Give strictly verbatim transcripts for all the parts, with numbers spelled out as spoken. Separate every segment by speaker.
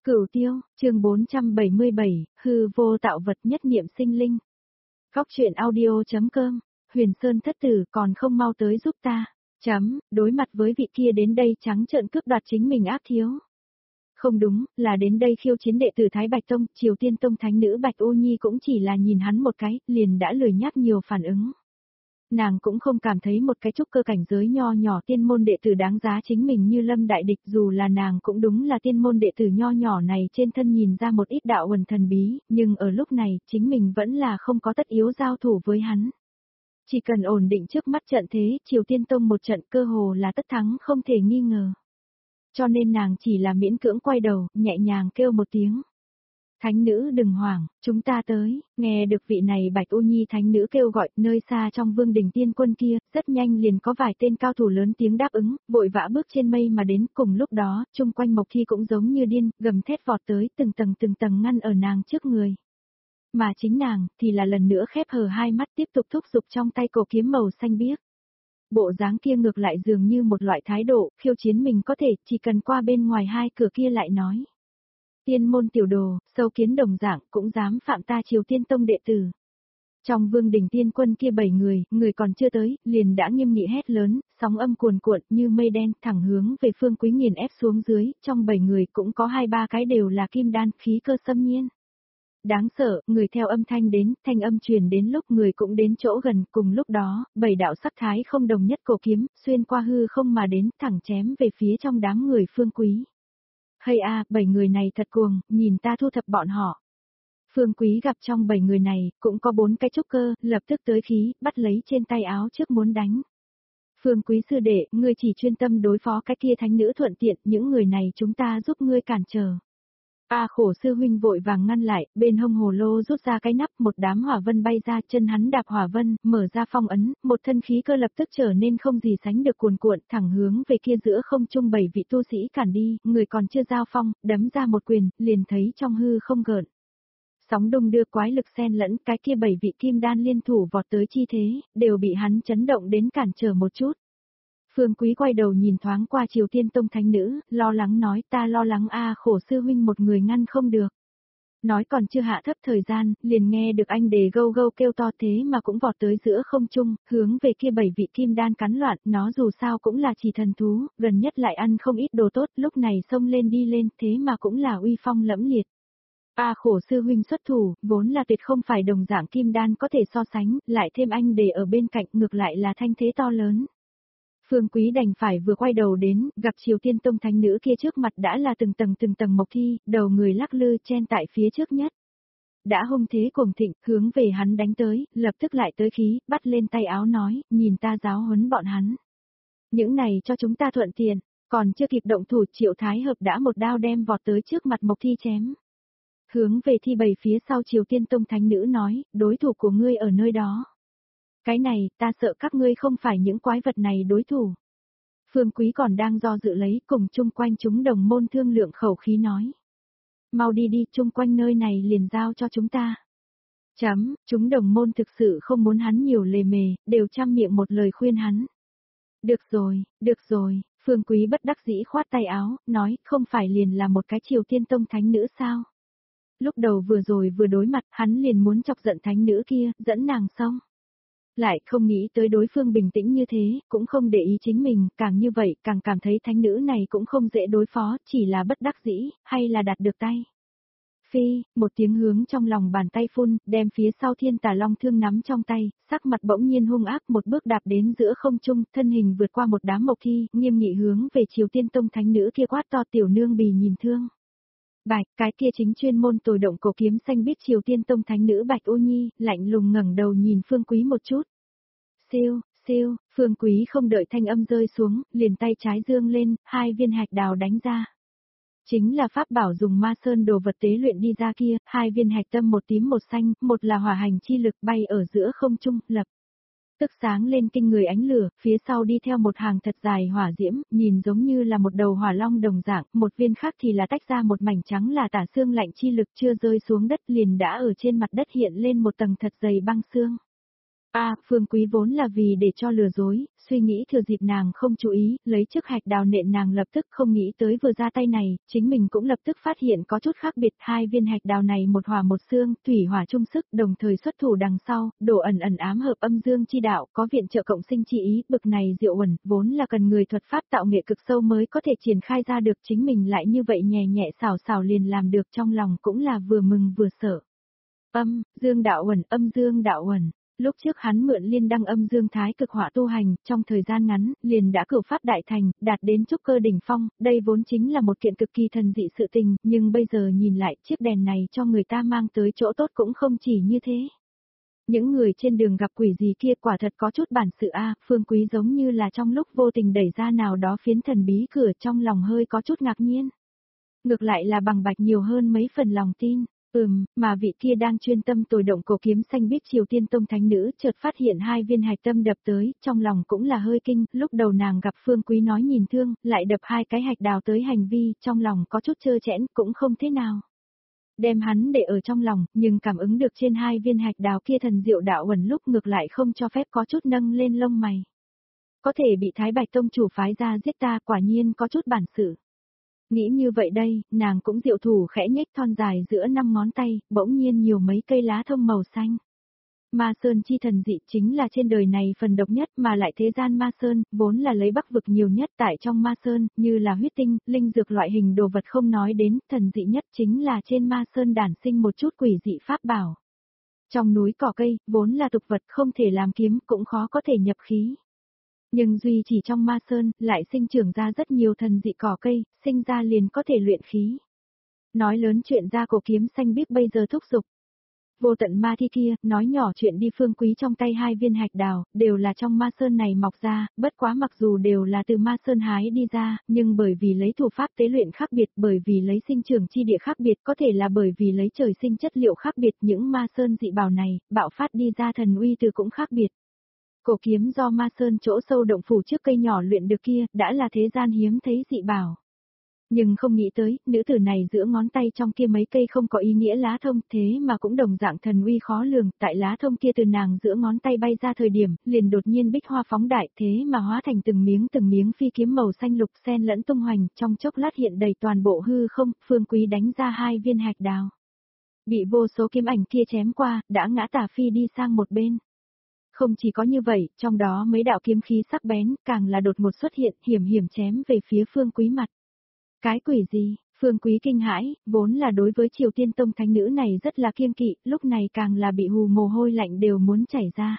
Speaker 1: Cửu Tiêu, chương bốn trăm bảy mươi bảy, hư vô tạo vật nhất niệm sinh linh. Góc truyện audio.com, Huyền Sơn thất tử còn không mau tới giúp ta. Chấm, đối mặt với vị kia đến đây trắng trợn cướp đoạt chính mình ác thiếu. Không đúng, là đến đây khiêu chiến đệ tử Thái Bạch Tông, Triều Tiên Tông thánh nữ Bạch Ô Nhi cũng chỉ là nhìn hắn một cái, liền đã lười nhác nhiều phản ứng. Nàng cũng không cảm thấy một cái trúc cơ cảnh giới nho nhỏ tiên môn đệ tử đáng giá chính mình như lâm đại địch, dù là nàng cũng đúng là tiên môn đệ tử nho nhỏ này trên thân nhìn ra một ít đạo uẩn thần bí, nhưng ở lúc này, chính mình vẫn là không có tất yếu giao thủ với hắn. Chỉ cần ổn định trước mắt trận thế, Triều Tiên Tông một trận cơ hồ là tất thắng không thể nghi ngờ. Cho nên nàng chỉ là miễn cưỡng quay đầu, nhẹ nhàng kêu một tiếng. Thánh nữ đừng hoảng, chúng ta tới. Nghe được vị này Bạch Ô Nhi thánh nữ kêu gọi, nơi xa trong vương đình tiên quân kia, rất nhanh liền có vài tên cao thủ lớn tiếng đáp ứng, vội vã bước trên mây mà đến. Cùng lúc đó, chung quanh Mộc Thi cũng giống như điên, gầm thét vọt tới, từng tầng từng tầng ngăn ở nàng trước người. Mà chính nàng, thì là lần nữa khép hờ hai mắt tiếp tục thúc giục trong tay cổ kiếm màu xanh biếc. Bộ dáng kia ngược lại dường như một loại thái độ, khiêu chiến mình có thể, chỉ cần qua bên ngoài hai cửa kia lại nói. Tiên môn tiểu đồ, sâu kiến đồng dạng, cũng dám phạm ta Triều Tiên Tông đệ tử. Trong vương đình tiên quân kia bảy người, người còn chưa tới, liền đã nghiêm nghị hét lớn, sóng âm cuồn cuộn như mây đen thẳng hướng về Phương Quý nghiền ép xuống dưới, trong bảy người cũng có hai ba cái đều là kim đan, khí cơ xâm nhiên. Đáng sợ, người theo âm thanh đến, thanh âm truyền đến lúc người cũng đến chỗ gần, cùng lúc đó, bảy đạo sắc thái không đồng nhất cổ kiếm, xuyên qua hư không mà đến, thẳng chém về phía trong đám người Phương Quý. Hay a, bảy người này thật cuồng, nhìn ta thu thập bọn họ. Phương Quý gặp trong bảy người này, cũng có bốn cái trúc cơ, lập tức tới khí, bắt lấy trên tay áo trước muốn đánh. Phương Quý sư đệ, ngươi chỉ chuyên tâm đối phó cái kia thánh nữ thuận tiện, những người này chúng ta giúp ngươi cản trở. A khổ sư huynh vội vàng ngăn lại, bên hông hồ lô rút ra cái nắp, một đám hỏa vân bay ra, chân hắn đạp hỏa vân, mở ra phong ấn, một thân khí cơ lập tức trở nên không gì sánh được cuồn cuộn, thẳng hướng về kia giữa không trung bảy vị tu sĩ cản đi, người còn chưa giao phong, đấm ra một quyền, liền thấy trong hư không gợn. Sóng đung đưa quái lực xen lẫn, cái kia bảy vị kim đan liên thủ vọt tới chi thế, đều bị hắn chấn động đến cản trở một chút. Phương Quý quay đầu nhìn thoáng qua Triều Tiên Tông thánh nữ, lo lắng nói ta lo lắng a khổ sư huynh một người ngăn không được. Nói còn chưa hạ thấp thời gian, liền nghe được anh đề gâu gâu kêu to thế mà cũng vọt tới giữa không trung, hướng về kia bảy vị kim đan cắn loạn, nó dù sao cũng là chỉ thần thú, gần nhất lại ăn không ít đồ tốt, lúc này xông lên đi lên, thế mà cũng là uy phong lẫm liệt. A khổ sư huynh xuất thủ, vốn là tuyệt không phải đồng dạng kim đan có thể so sánh, lại thêm anh đề ở bên cạnh ngược lại là thanh thế to lớn. Phương Quý đành phải vừa quay đầu đến, gặp Triều Tiên Tông thánh nữ kia trước mặt đã là từng tầng từng tầng Mộc Thi, đầu người lắc lư chen tại phía trước nhất. Đã hung thế cuồng thịnh, hướng về hắn đánh tới, lập tức lại tới khí, bắt lên tay áo nói, nhìn ta giáo huấn bọn hắn. Những này cho chúng ta thuận tiện, còn chưa kịp động thủ Triệu Thái Hợp đã một đao đem vọt tới trước mặt Mộc Thi chém. Hướng về thi bầy phía sau Triều Tiên Tông thánh nữ nói, đối thủ của ngươi ở nơi đó. Cái này, ta sợ các ngươi không phải những quái vật này đối thủ. Phương Quý còn đang do dự lấy, cùng chung quanh chúng đồng môn thương lượng khẩu khí nói. Mau đi đi, chung quanh nơi này liền giao cho chúng ta. Chấm, chúng đồng môn thực sự không muốn hắn nhiều lề mề, đều chăm miệng một lời khuyên hắn. Được rồi, được rồi, Phương Quý bất đắc dĩ khoát tay áo, nói, không phải liền là một cái Triều Tiên Tông thánh nữ sao? Lúc đầu vừa rồi vừa đối mặt, hắn liền muốn chọc giận thánh nữ kia, dẫn nàng xong. Lại không nghĩ tới đối phương bình tĩnh như thế, cũng không để ý chính mình, càng như vậy, càng cảm thấy thánh nữ này cũng không dễ đối phó, chỉ là bất đắc dĩ, hay là đạt được tay. Phi, một tiếng hướng trong lòng bàn tay phun, đem phía sau thiên tà long thương nắm trong tay, sắc mặt bỗng nhiên hung ác một bước đạp đến giữa không trung, thân hình vượt qua một đám Mộc Thi, nghiêm nghị hướng về Triều Tiên Tông thánh nữ kia quát to tiểu nương bì nhìn thương. Bạch, cái kia chính chuyên môn tồi động cổ kiếm xanh biết Triều Tiên Tông thánh nữ Bạch Ô Nhi, lạnh lùng ngẩng đầu nhìn Phương Quý một chút. Siêu, siêu, Phương Quý không đợi thanh âm rơi xuống, liền tay trái dương lên, hai viên hạch đào đánh ra. Chính là pháp bảo dùng ma sơn đồ vật tế luyện đi ra kia, hai viên hạch tâm một tím một xanh, một là hỏa hành chi lực bay ở giữa không trung, lập. Tức sáng lên kinh người ánh lửa, phía sau đi theo một hàng thật dài hỏa diễm, nhìn giống như là một đầu hỏa long đồng dạng, một viên khác thì là tách ra một mảnh trắng là tả xương lạnh chi lực chưa rơi xuống đất liền đã ở trên mặt đất hiện lên một tầng thật dày băng xương. A, Phương Quý vốn là vì để cho lừa dối, suy nghĩ thừa dịp nàng không chú ý, lấy chiếc hạch đào nện nàng lập tức không nghĩ tới vừa ra tay này, chính mình cũng lập tức phát hiện có chút khác biệt, hai viên hạch đào này một hỏa một xương, thủy hỏa chung sức, đồng thời xuất thủ đằng sau, đổ ẩn ẩn ám hợp âm dương chi đạo, có viện trợ cộng sinh chi ý, bực này diệu uẩn, vốn là cần người thuật pháp tạo nghệ cực sâu mới có thể triển khai ra được, chính mình lại như vậy nhẹ nhẹ xảo xảo liền làm được, trong lòng cũng là vừa mừng vừa sợ. Âm, dương đạo uẩn, âm dương đạo uẩn. Lúc trước hắn mượn liên đăng âm dương thái cực hỏa tu hành, trong thời gian ngắn, liền đã cửu pháp đại thành, đạt đến trúc cơ đỉnh phong, đây vốn chính là một kiện cực kỳ thần dị sự tình, nhưng bây giờ nhìn lại, chiếc đèn này cho người ta mang tới chỗ tốt cũng không chỉ như thế. Những người trên đường gặp quỷ gì kia quả thật có chút bản sự a, Phương Quý giống như là trong lúc vô tình đẩy ra nào đó phiến thần bí cửa, trong lòng hơi có chút ngạc nhiên. Ngược lại là bằng bạch nhiều hơn mấy phần lòng tin. Ừm, mà vị kia đang chuyên tâm tồi động cổ kiếm xanh biết Triều Tiên Tông thánh nữ chợt phát hiện hai viên hạch tâm đập tới, trong lòng cũng là hơi kinh, lúc đầu nàng gặp Phương Quý nói nhìn thương, lại đập hai cái hạch đào tới hành vi, trong lòng có chút trơ trẽn, cũng không thế nào. Đem hắn để ở trong lòng, nhưng cảm ứng được trên hai viên hạch đào kia thần diệu đạo uẩn lúc ngược lại không cho phép có chút nâng lên lông mày. Có thể bị Thái Bạch Tông chủ phái ra giết ta quả nhiên có chút bản sự. Nghĩ như vậy đây, nàng cũng diệu thủ khẽ nhếch thon dài giữa năm ngón tay, bỗng nhiên nhiều mấy cây lá thông màu xanh. Ma Sơn chi thần dị chính là trên đời này phần độc nhất mà lại thế gian Ma Sơn, vốn là lấy bắc vực nhiều nhất tại trong Ma Sơn, như là huyết tinh, linh dược loại hình đồ vật không nói đến, thần dị nhất chính là trên Ma Sơn đản sinh một chút quỷ dị pháp bảo. Trong núi cỏ cây, vốn là tục vật không thể làm kiếm, cũng khó có thể nhập khí. Nhưng duy chỉ trong Ma Sơn, lại sinh trưởng ra rất nhiều thần dị cỏ cây, sinh ra liền có thể luyện khí. Nói lớn chuyện ra cổ kiếm xanh biếc bây giờ thúc giục. Vô tận ma thi kia, nói nhỏ chuyện đi Phương Quý trong tay hai viên hạch đào, đều là trong Ma Sơn này mọc ra, bất quá mặc dù đều là từ Ma Sơn hái đi ra, nhưng bởi vì lấy thủ pháp tế luyện khác biệt, bởi vì lấy sinh trưởng chi địa khác biệt, có thể là bởi vì lấy trời sinh chất liệu khác biệt, những Ma Sơn dị bảo này, bạo phát đi ra thần uy từ cũng khác biệt. Cổ kiếm do Ma Sơn chỗ sâu động phủ trước cây nhỏ luyện được kia, đã là thế gian hiếm thấy dị bảo. Nhưng không nghĩ tới, nữ tử này giữa ngón tay trong kia mấy cây không có ý nghĩa lá thông, thế mà cũng đồng dạng thần uy khó lường, tại lá thông kia từ nàng giữa ngón tay bay ra thời điểm, liền đột nhiên bích hoa phóng đại, thế mà hóa thành từng miếng từng miếng phi kiếm màu xanh lục xen lẫn tung hoành, trong chốc lát hiện đầy toàn bộ hư không, Phương Quý đánh ra hai viên hạch đào. Bị vô số kiếm ảnh kia chém qua, đã ngã tả phi đi sang một bên. Không chỉ có như vậy, trong đó mấy đạo kiếm khí sắc bén, càng là đột ngột xuất hiện, hiểm hiểm chém về phía Phương Quý mặt. Cái quỷ gì? Phương Quý kinh hãi, vốn là đối với Triều Tiên Tông thánh nữ này rất là kiêng kỵ, lúc này càng là bị hù mồ hôi lạnh đều muốn chảy ra.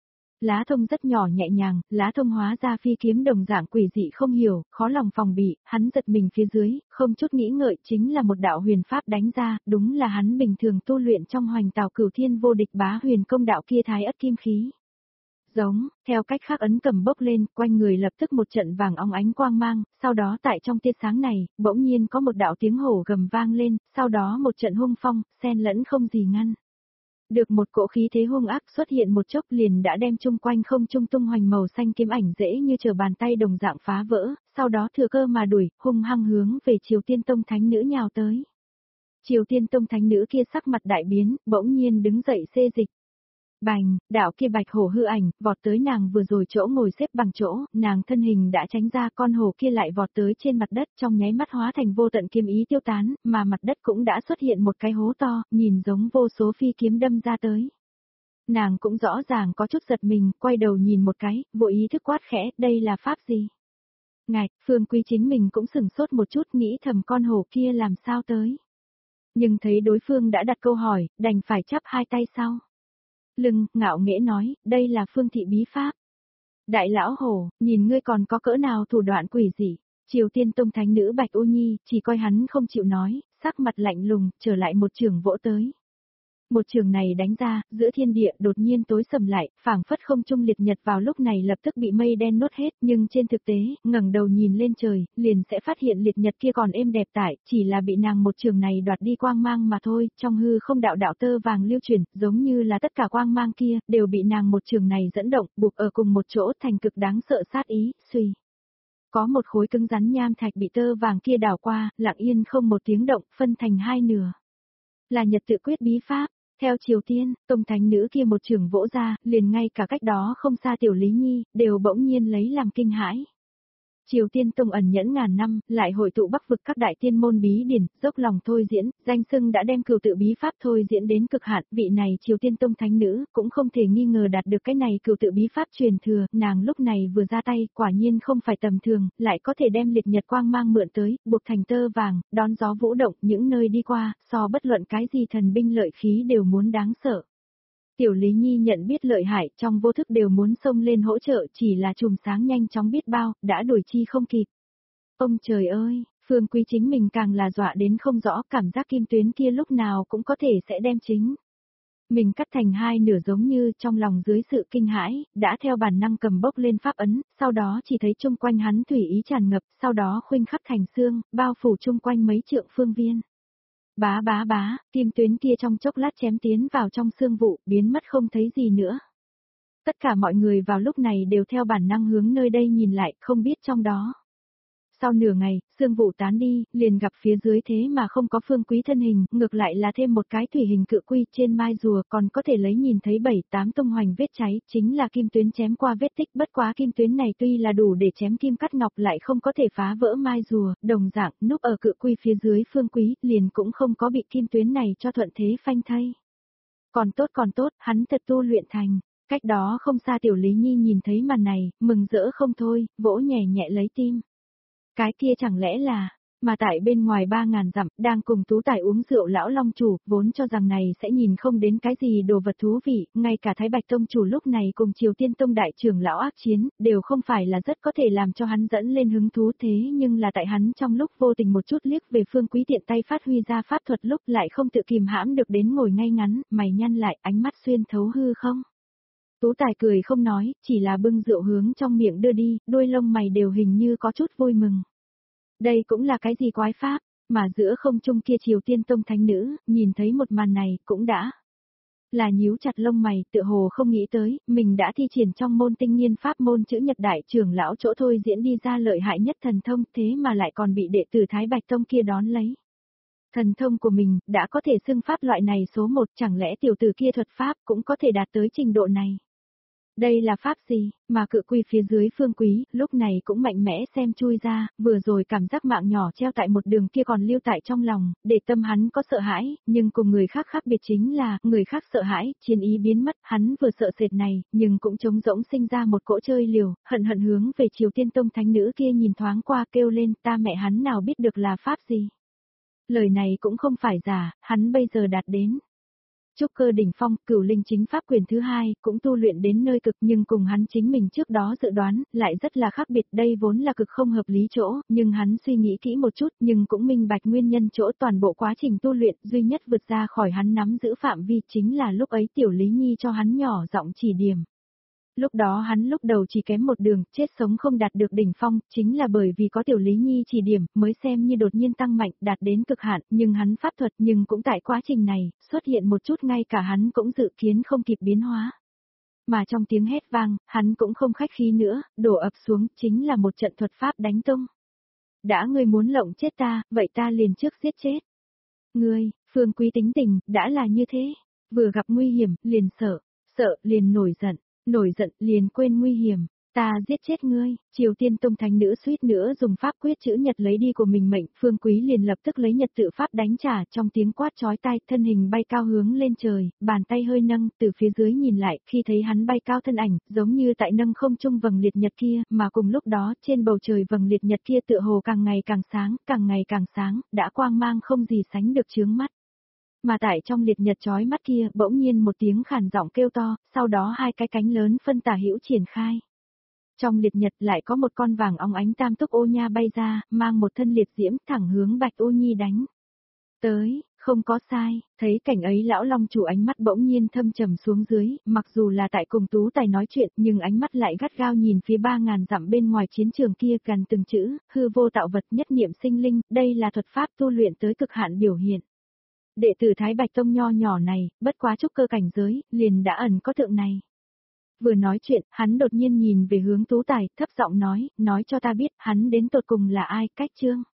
Speaker 1: Lá thông rất nhỏ nhẹ nhàng, lá thông hóa ra phi kiếm đồng dạng quỷ dị không hiểu, khó lòng phòng bị, hắn giật mình phía dưới, không chút nghĩ ngợi chính là một đạo huyền pháp đánh ra, đúng là hắn bình thường tu luyện trong hoành tào cửu thiên vô địch bá huyền công đạo kia thái ất kim khí. Giống, theo cách khác ấn cầm bốc lên, quanh người lập tức một trận vàng óng ánh quang mang, sau đó tại trong tia sáng này, bỗng nhiên có một đạo tiếng hổ gầm vang lên, sau đó một trận hung phong, xen lẫn không gì ngăn. Được một cỗ khí thế hung ác xuất hiện một chốc liền đã đem chung quanh không trung tung hoành màu xanh kiếm ảnh dễ như trở bàn tay đồng dạng phá vỡ, sau đó thừa cơ mà đuổi, hung hăng hướng về Triều Tiên Tông thánh nữ nhào tới. Triều Tiên Tông thánh nữ kia sắc mặt đại biến, bỗng nhiên đứng dậy xê dịch. Bành, đạo kia bạch hổ hư ảnh, vọt tới nàng vừa rồi chỗ ngồi xếp bằng chỗ, nàng thân hình đã tránh ra, con hổ kia lại vọt tới trên mặt đất, trong nháy mắt hóa thành vô tận kiếm ý tiêu tán, mà mặt đất cũng đã xuất hiện một cái hố to, nhìn giống vô số phi kiếm đâm ra tới. Nàng cũng rõ ràng có chút giật mình, quay đầu nhìn một cái, vô ý thức quát khẽ, đây là pháp gì? Ngạch, Phương Quý chính mình cũng sửng sốt một chút, nghĩ thầm con hổ kia làm sao tới. Nhưng thấy đối phương đã đặt câu hỏi, đành phải chắp hai tay sau lưng, ngạo nghễ nói, đây là phương thị bí pháp. Đại lão hổ, nhìn ngươi còn có cỡ nào thủ đoạn quỷ dị. Triều Tiên Tông thánh nữ Bạch U Nhi, chỉ coi hắn không chịu nói, sắc mặt lạnh lùng, trở lại một trường vỗ tới. Một trường này đánh ra, giữa thiên địa đột nhiên tối sầm lại, phảng phất không trung liệt nhật vào lúc này lập tức bị mây đen nuốt hết, nhưng trên thực tế, ngẩng đầu nhìn lên trời, liền sẽ phát hiện liệt nhật kia còn êm đẹp tại, chỉ là bị nàng một trường này đoạt đi quang mang mà thôi, trong hư không đạo đạo tơ vàng lưu chuyển, giống như là tất cả quang mang kia, đều bị nàng một trường này dẫn động, buộc ở cùng một chỗ thành cực đáng sợ sát ý, suy. Có một khối cứng rắn nham thạch bị tơ vàng kia đảo qua, lặng yên không một tiếng động, phân thành hai nửa. Là nhật tự quyết bí pháp. Theo Triều Tiên, Tông Thánh Nữ kia một trường vỗ ra, liền ngay cả cách đó không xa Tiểu Lý Nhi, đều bỗng nhiên lấy làm kinh hãi. Triều Tiên Tông ẩn nhẫn ngàn năm, lại hội tụ Bắc vực các đại tiên môn bí điển, dốc lòng thôi diễn, danh xưng đã đem cửu tự bí pháp thôi diễn đến cực hạn, vị này Triều Tiên Tông Thánh Nữ, cũng không thể nghi ngờ đạt được cái này cửu tự bí pháp truyền thừa, nàng lúc này vừa ra tay, quả nhiên không phải tầm thường, lại có thể đem liệt nhật quang mang mượn tới, buộc thành tơ vàng, đón gió vũ động, những nơi đi qua, so bất luận cái gì thần binh lợi khí đều muốn đáng sợ. Tiểu Lý Nhi nhận biết lợi hại, trong vô thức đều muốn xông lên hỗ trợ, chỉ là chùm sáng nhanh chóng biết bao, đã đuổi chi không kịp. Ông trời ơi, Phương Quý chính mình càng là dọa đến không rõ, cảm giác kim tuyến kia lúc nào cũng có thể sẽ đem chính. Mình cắt thành hai nửa giống như trong lòng dưới sự kinh hãi, đã theo bản năng cầm bốc lên pháp ấn, sau đó chỉ thấy chung quanh hắn thủy ý tràn ngập, sau đó khuynh khắc thành xương, bao phủ chung quanh mấy trượng phương viên. Bá bá bá, kim tuyến kia trong chốc lát chém tiến vào trong xương vụ, biến mất không thấy gì nữa. Tất cả mọi người vào lúc này đều theo bản năng hướng nơi đây nhìn lại, không biết trong đó. Sau nửa ngày, xương vụ tán đi, liền gặp phía dưới thế mà không có Phương Quý thân hình, ngược lại là thêm một cái thủy hình cự quy trên mai rùa, còn có thể lấy nhìn thấy bảy tám tung hoành vết cháy, chính là kim tuyến chém qua vết tích, bất quá kim tuyến này tuy là đủ để chém kim cắt ngọc lại không có thể phá vỡ mai rùa, đồng dạng, núp ở cự quy phía dưới Phương Quý, liền cũng không có bị kim tuyến này cho thuận thế phanh thay. Còn tốt còn tốt, hắn thật tu luyện thành. Cách đó không xa Tiểu Lý Nhi nhìn thấy màn này, mừng rỡ không thôi, vỗ nhẹ nhẹ lấy tim. Cái kia chẳng lẽ là, mà tại bên ngoài ba ngàn dặm, đang cùng Tú Tài uống rượu lão long chủ, vốn cho rằng này sẽ nhìn không đến cái gì đồ vật thú vị, ngay cả Thái Bạch Tông chủ lúc này cùng Triều Tiên Tông đại trưởng lão ác chiến, đều không phải là rất có thể làm cho hắn dẫn lên hứng thú thế nhưng là tại hắn trong lúc vô tình một chút liếc về Phương Quý tiện tay phát huy ra pháp thuật lúc lại không tự kìm hãm được đến ngồi ngay ngắn, mày nhăn lại, ánh mắt xuyên thấu hư không. Tú Tài cười không nói, chỉ là bưng rượu hướng trong miệng đưa đi, đôi lông mày đều hình như có chút vui mừng. Đây cũng là cái gì quái pháp, mà giữa không trung kia Triều Tiên Tông Thánh Nữ, nhìn thấy một màn này, cũng đã là nhíu chặt lông mày, tựa hồ không nghĩ tới, mình đã thi triển trong môn tinh nhiên pháp môn chữ nhật đại trưởng lão chỗ thôi diễn đi ra lợi hại nhất thần thông, thế mà lại còn bị đệ tử Thái Bạch Tông kia đón lấy. Thần thông của mình, đã có thể xưng pháp loại này số một, chẳng lẽ tiểu tử kia thuật pháp cũng có thể đạt tới trình độ này. Đây là pháp gì, mà cự quy phía dưới Phương Quý, lúc này cũng mạnh mẽ xem chui ra, vừa rồi cảm giác mạng nhỏ treo tại một đường kia còn lưu tại trong lòng, để tâm hắn có sợ hãi, nhưng cùng người khác khác biệt chính là, người khác sợ hãi, chiến ý biến mất, hắn vừa sợ sệt này, nhưng cũng trống rỗng sinh ra một cỗ chơi liều, hận hận hướng về Triều Tiên Tông Thánh Nữ kia nhìn thoáng qua kêu lên, ta mẹ hắn nào biết được là pháp gì. Lời này cũng không phải giả, hắn bây giờ đạt đến. Trúc cơ đỉnh phong, cửu linh chính pháp quyền thứ hai, cũng tu luyện đến nơi cực nhưng cùng hắn chính mình trước đó dự đoán, lại rất là khác biệt, đây vốn là cực không hợp lý chỗ, nhưng hắn suy nghĩ kỹ một chút, nhưng cũng minh bạch nguyên nhân chỗ toàn bộ quá trình tu luyện, duy nhất vượt ra khỏi hắn nắm giữ phạm vi chính là lúc ấy Tiểu Lý Nhi cho hắn nhỏ giọng chỉ điểm. Lúc đó hắn lúc đầu chỉ kém một đường, chết sống không đạt được đỉnh phong, chính là bởi vì có Tiểu Lý Nhi chỉ điểm, mới xem như đột nhiên tăng mạnh, đạt đến cực hạn, nhưng hắn pháp thuật, nhưng cũng tại quá trình này, xuất hiện một chút ngay cả hắn cũng dự kiến không kịp biến hóa. Mà trong tiếng hét vang, hắn cũng không khách khí nữa, đổ ập xuống, chính là một trận thuật pháp đánh tung. Đã ngươi muốn lộng chết ta, vậy ta liền trước giết chết. Ngươi, Phương Quý tính tình, đã là như thế, vừa gặp nguy hiểm, liền sợ, sợ, liền nổi giận. Nổi giận liền quên nguy hiểm, ta giết chết ngươi, Triều Tiên Tông Thánh Nữ suýt nữa dùng pháp quyết chữ nhật lấy đi của mình mệnh, Phương Quý liền lập tức lấy nhật tự pháp đánh trả trong tiếng quát chói tai, thân hình bay cao hướng lên trời, bàn tay hơi nâng, từ phía dưới nhìn lại, khi thấy hắn bay cao thân ảnh, giống như tại nâng không trung vầng liệt nhật kia, mà cùng lúc đó, trên bầu trời vầng liệt nhật kia tựa hồ càng ngày càng sáng, càng ngày càng sáng, đã quang mang không gì sánh được chướng mắt. Mà tại trong liệt nhật chói mắt kia, bỗng nhiên một tiếng khàn giọng kêu to, sau đó hai cái cánh lớn phân tả hữu triển khai. Trong liệt nhật lại có một con vàng óng ánh tam túc ô nha bay ra, mang một thân liệt diễm thẳng hướng Bạch Ô Nhi đánh. Tới, không có sai, thấy cảnh ấy lão long chủ ánh mắt bỗng nhiên thâm trầm xuống dưới, mặc dù là tại cùng Tú Tài nói chuyện, nhưng ánh mắt lại gắt gao nhìn phía ba ngàn dặm bên ngoài chiến trường kia gần từng chữ, hư vô tạo vật nhất niệm sinh linh, đây là thuật pháp tu luyện tới cực hạn biểu hiện. Đệ tử Thái Bạch Tông nho nhỏ này, bất quá trúc cơ cảnh giới, liền đã ẩn có thượng này. Vừa nói chuyện, hắn đột nhiên nhìn về hướng Tú Tài, thấp giọng nói, nói cho ta biết, hắn đến tột cùng là ai, cách chương.